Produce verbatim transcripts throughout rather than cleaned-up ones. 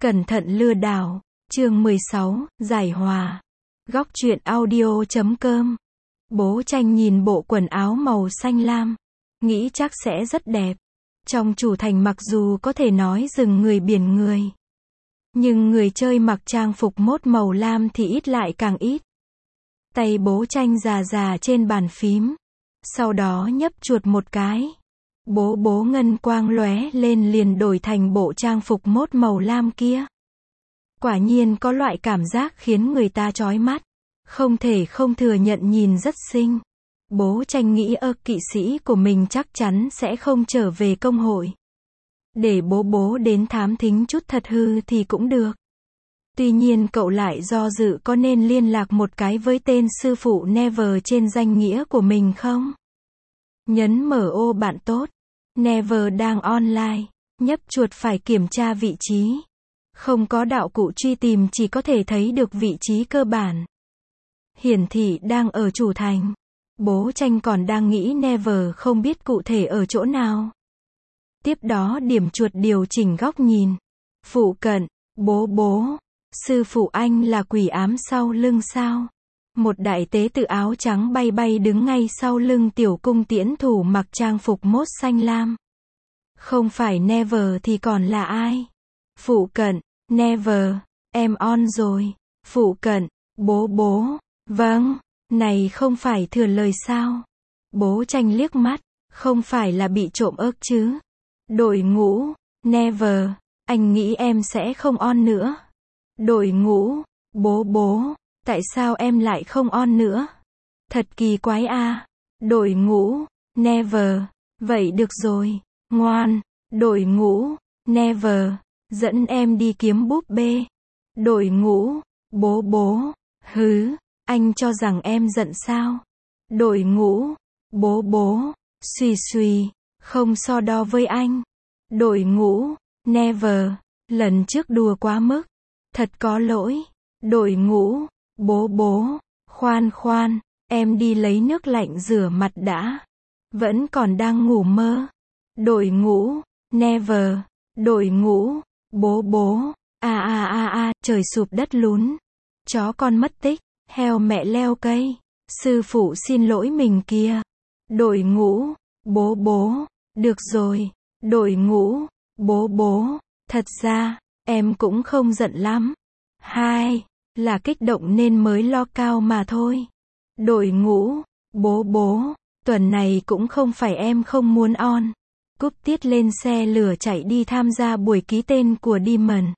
Cẩn thận lừa đảo. Chương mười sáu, giải hòa. Góc truyện audio chấm com. Bố Tranh nhìn bộ quần áo màu xanh lam, nghĩ chắc sẽ rất đẹp. Trong chủ thành mặc dù có thể nói rừng người biển người, nhưng người chơi mặc trang phục mốt màu lam thì ít lại càng ít. Tay Bố Tranh già già trên bàn phím, sau đó nhấp chuột một cái. Bố bố ngân quang lóe lên liền đổi thành bộ trang phục mốt màu lam kia. Quả nhiên có loại cảm giác khiến người ta chói mắt. Không thể không thừa nhận nhìn rất xinh. Bố Tranh nghĩ ơ kỵ sĩ của mình chắc chắn sẽ không trở về công hội. Để bố bố đến thám thính chút thật hư thì cũng được. Tuy nhiên cậu lại do dự có nên liên lạc một cái với tên sư phụ Never trên danh nghĩa của mình không? Nhấn mở ô bạn tốt. Never đang online. Nhấp chuột phải kiểm tra vị trí. Không có đạo cụ truy tìm, chỉ có thể thấy được vị trí cơ bản. Hiển thị đang ở chủ thành. Bố Tranh còn đang nghĩ Never không biết cụ thể ở chỗ nào. Tiếp đó điểm chuột điều chỉnh góc nhìn. Phụ cận. Bố bố. Sư phụ anh là quỷ ám sau lưng sao? Một đại tế tự áo trắng bay bay đứng ngay sau lưng tiểu cung tiễn thủ mặc trang phục mốt xanh lam. Không phải Never thì còn là ai? Phụ cận. Never. Em on rồi. Phụ cận. Bố bố. Vâng. Này không phải thừa lời sao? Bố Tranh liếc mắt. Không phải là bị trộm ớt chứ? Đội ngũ. Never. Anh nghĩ em sẽ không on nữa. Đội ngũ. Bố bố. Tại sao em lại không on nữa? Thật kỳ quái à. Đội ngũ. Never. Vậy được rồi. Ngoan. Đội ngũ. Never. Dẫn em đi kiếm búp bê. Đội ngũ. Bố bố. Hứ. Anh cho rằng em giận sao? Đội ngũ. Bố bố. Xùy xùy. Không so đo với anh. Đội ngũ. Never. Lần trước đùa quá mức. Thật có lỗi. Đội ngũ. Bố bố. Khoan khoan. Em đi lấy nước lạnh rửa mặt đã. Vẫn còn đang ngủ mơ. Đội ngũ. Never. Đội ngũ. Bố bố. À à à à, trời sụp đất lún. Chó con mất tích. Heo mẹ leo cây. Sư phụ xin lỗi mình kìa. Đội ngũ. Bố bố. Được rồi. Đội ngũ. Bố bố. Thật ra, em cũng không giận lắm. Hai. Là kích động nên mới lo cao mà thôi. Đội ngũ. Bố bố. Tuần này cũng không phải em không muốn on. Cúp tiết lên xe lửa chạy đi tham gia buổi ký tên của Demon.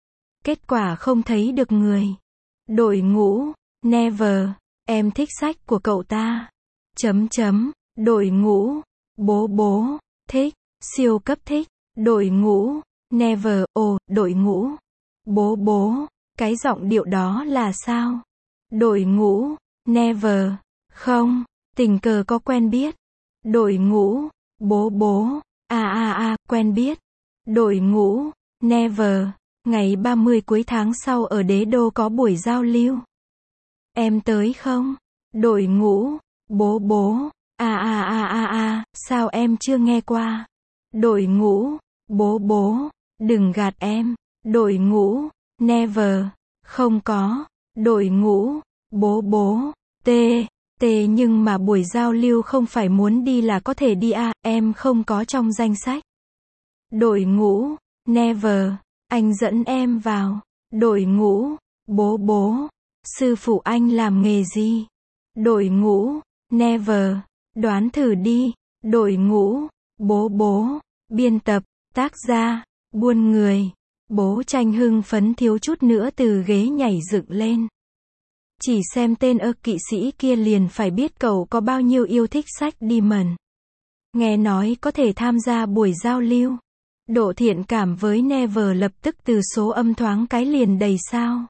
Kết quả không thấy được người. Đội ngũ. Never. Em thích sách của cậu ta. Chấm chấm. Đội ngũ. Bố bố. Thích. Siêu cấp thích. Đội ngũ. Never. Ồ, đội ngũ. Bố bố. Cái giọng điệu đó là sao? Đội ngũ. Never. Không. Tình cờ có quen biết. Đội ngũ. Bố bố. À à à, quen biết. Đội ngũ. Never. Ngày ba mươi cuối tháng sau ở Đế Đô có buổi giao lưu. Em tới không? Đội ngũ. Bố bố. À à à à à, sao em chưa nghe qua? Đội ngũ. Bố bố. Đừng gạt em. Đội ngũ. Never. Không có. Đội ngũ. Bố bố. T. T nhưng mà buổi giao lưu không phải muốn đi là có thể đi à, em không có trong danh sách. Đội ngũ. Never. Anh dẫn em vào. Đội ngũ. Bố bố. Sư phụ anh làm nghề gì? Đội ngũ. Never. Đoán thử đi. Đội ngũ. Bố bố. Biên tập. Tác gia. Buôn người. Bố Tranh hưng phấn thiếu chút nữa từ ghế nhảy dựng lên. Chỉ xem tên ơ kỵ sĩ kia liền phải biết cậu có bao nhiêu yêu thích sách Demon. Nghe nói có thể tham gia buổi giao lưu. Độ thiện cảm với Never lập tức từ số âm thoáng cái liền đầy sao.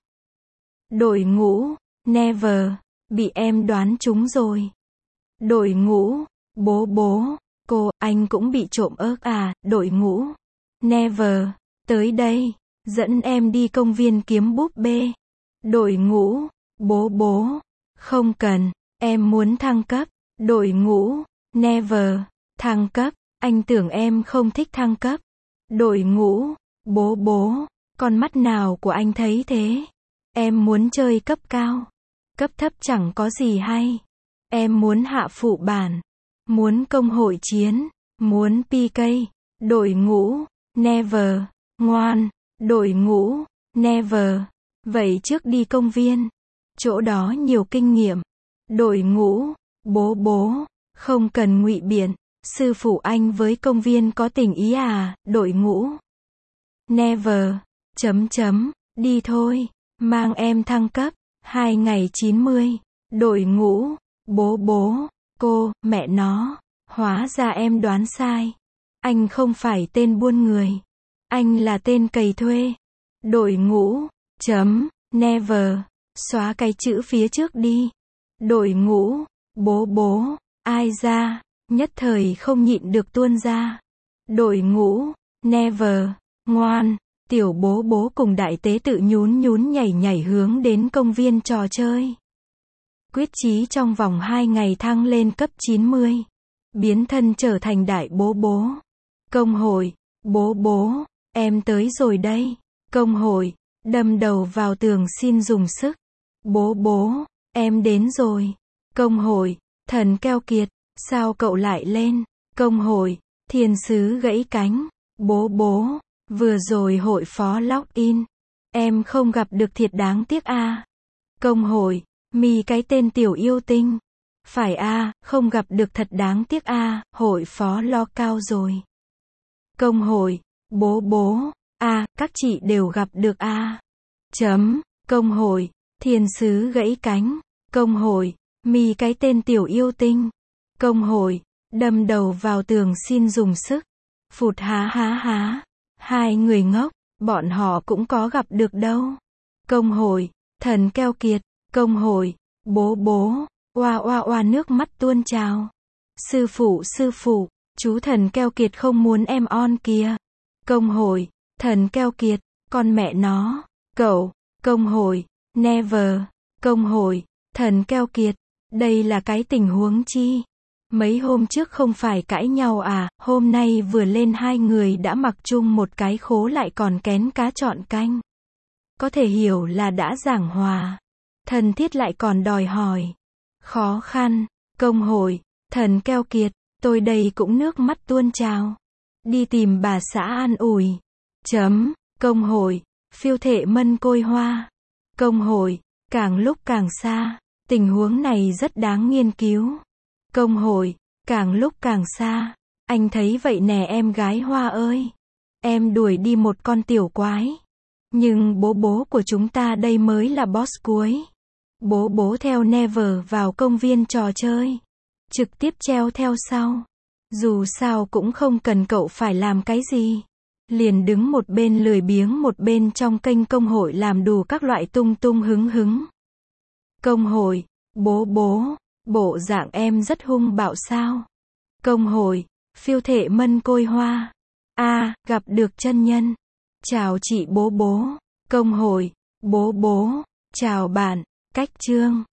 Đội ngũ. Never. Bị em đoán trúng rồi. Đội ngũ. Bố bố. Cô, anh cũng bị trộm ớt à? Đội ngũ. Never. Tới đây. Dẫn em đi công viên kiếm búp bê. Đội ngũ. Bố bố. Không cần. Em muốn thăng cấp. Đội ngũ. Never. Thăng cấp. Anh tưởng em không thích thăng cấp. Đội ngũ. Bố bố. Con mắt nào của anh thấy thế? Em muốn chơi cấp cao. Cấp thấp chẳng có gì hay. Em muốn hạ phụ bản. Muốn công hội chiến. Muốn pê ca. Đội ngũ. Never. Ngoan. Đội ngũ. Never. Vậy trước đi công viên. Chỗ đó nhiều kinh nghiệm. Đội ngũ. Bố bố. Không cần ngụy biện. Sư phụ anh với công viên có tình ý à, đội ngũ. Never. Chấm chấm. Đi thôi. Mang em thăng cấp. Hai ngày chín mươi. Đội ngũ. Bố bố. Cô, mẹ nó. Hóa ra em đoán sai. Anh không phải tên buôn người. Anh là tên cày thuê. Đội ngũ. Chấm. Never. Xóa cái chữ phía trước đi. Đội ngũ. Bố bố. Ai ra. Nhất thời không nhịn được tuôn ra. Đội ngũ. Never. Ngoan. Tiểu bố bố cùng đại tế tự nhún nhún nhảy nhảy hướng đến công viên trò chơi. Quyết chí trong vòng hai ngày thăng lên cấp chín mươi. Biến thân trở thành đại bố bố. Công hội. Bố bố. Em tới rồi đây. Công hội. Đâm đầu vào tường xin dùng sức. Bố bố. Em đến rồi. Công hội. Thần keo kiệt. Sao cậu lại lên? Công hội. Thiên sứ gãy cánh. Bố bố. Vừa rồi hội phó login. Em không gặp được thiệt đáng tiếc a. Công hội. Mì cái tên tiểu yêu tinh. Phải a, không gặp được thật đáng tiếc a, hội phó lo cao rồi. Công hội. Bố bố. A, các chị đều gặp được a. Chấm. Công hội. Thiên sứ gãy cánh. Công hội. Mì cái tên tiểu yêu tinh. Công hội. Đâm đầu vào tường xin dùng sức. Phụt há há há. Hai người ngốc, bọn họ cũng có gặp được đâu. Công hội. Thần keo kiệt. Công hội. Bố bố. Oa oa oa nước mắt tuôn trào. Sư phụ sư phụ, chú thần keo kiệt không muốn em on kìa. Công hội. Thần keo kiệt, con mẹ nó. Cậu. Công hội. Never. Công hội. Thần keo kiệt. Đây là cái tình huống chi? Mấy hôm trước không phải cãi nhau à, hôm nay vừa lên hai người đã mặc chung một cái khố lại còn kén cá chọn canh. Có thể hiểu là đã giảng hòa. Thân thiết lại còn đòi hỏi. Khó khăn. Công hội. Thần keo kiệt, tôi đây cũng nước mắt tuôn trào. Đi tìm bà xã an ủi. Chấm. Công hội. Phiêu thệ mân côi hoa. Công hội. Càng lúc càng xa. Tình huống này rất đáng nghiên cứu. Công hội. Càng lúc càng xa. Anh thấy vậy nè em gái Hoa ơi. Em đuổi đi một con tiểu quái. Nhưng bố bố của chúng ta đây mới là boss cuối. Bố bố theo Never vào công viên trò chơi. Trực tiếp treo theo sau. Dù sao cũng không cần cậu phải làm cái gì. Liền đứng một bên lười biếng một bên trong kênh công hội làm đủ các loại tung tung hứng hứng. Công hội. Bố bố. Bộ dạng em rất hung bạo sao? Công hội. Phiêu thệ mân côi hoa. A, gặp được chân nhân. Chào chị bố bố. Công hội. Bố bố. Chào bạn. Cách chương.